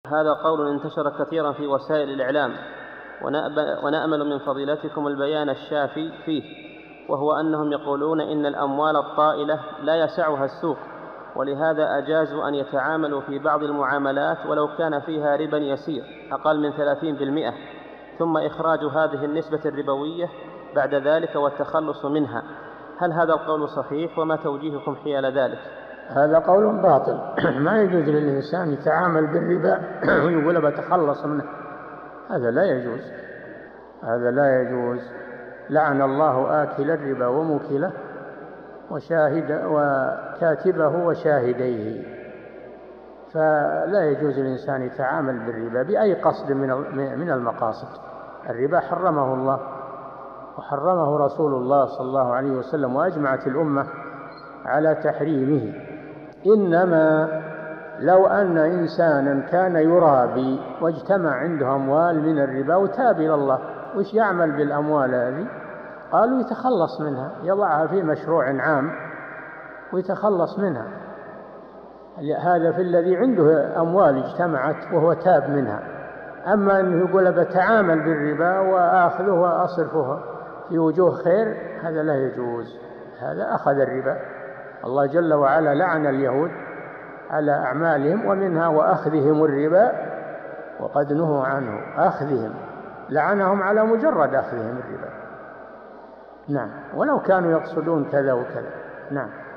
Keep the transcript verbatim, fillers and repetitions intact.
هذا قول انتشر كثيرا في وسائل الإعلام، ونأمل من فضيلتكم البيان الشافي فيه، وهو أنهم يقولون إن الأموال الطائلة لا يسعها السوق، ولهذا أجازوا أن يتعاملوا في بعض المعاملات ولو كان فيها ربا يسير أقل من ثلاثين بالمئة، ثم إخراج هذه النسبة الربوية بعد ذلك والتخلص منها. هل هذا القول صحيح، وما توجيهكم حيال ذلك؟ هذا قول باطل. ما يجوز للإنسان يتعامل بالربا ويقول بتخلص منه، هذا لا يجوز، هذا لا يجوز. لعن الله آكل الربا وموكله وشاهد وكاتبه وشاهديه. فلا يجوز للإنسان يتعامل بالربا بأي قصد من المقاصد. الربا حرمه الله وحرمه رسول الله صلى الله عليه وسلم، وأجمعت الأمة على تحريمه. إنما لو أن إنسانا كان يرابي واجتمع عنده أموال من الربا وتاب إلى الله، وش يعمل بالأموال هذه؟ قالوا يتخلص منها، يضعها في مشروع عام ويتخلص منها. هذا في الذي عنده أموال اجتمعت وهو تاب منها. أما أنه يقول بتعامل بالربا وآخذه وأصرفه في وجوه خير، هذا لا يجوز، هذا أخذ الربا. الله جل وعلا لعن اليهود على أعمالهم، ومنها وأخذهم الربا وقد نهوا عنه. أخذهم لعنهم على مجرد أخذهم الربا. نعم، ولو كانوا يقصدون كذا وكذا. نعم.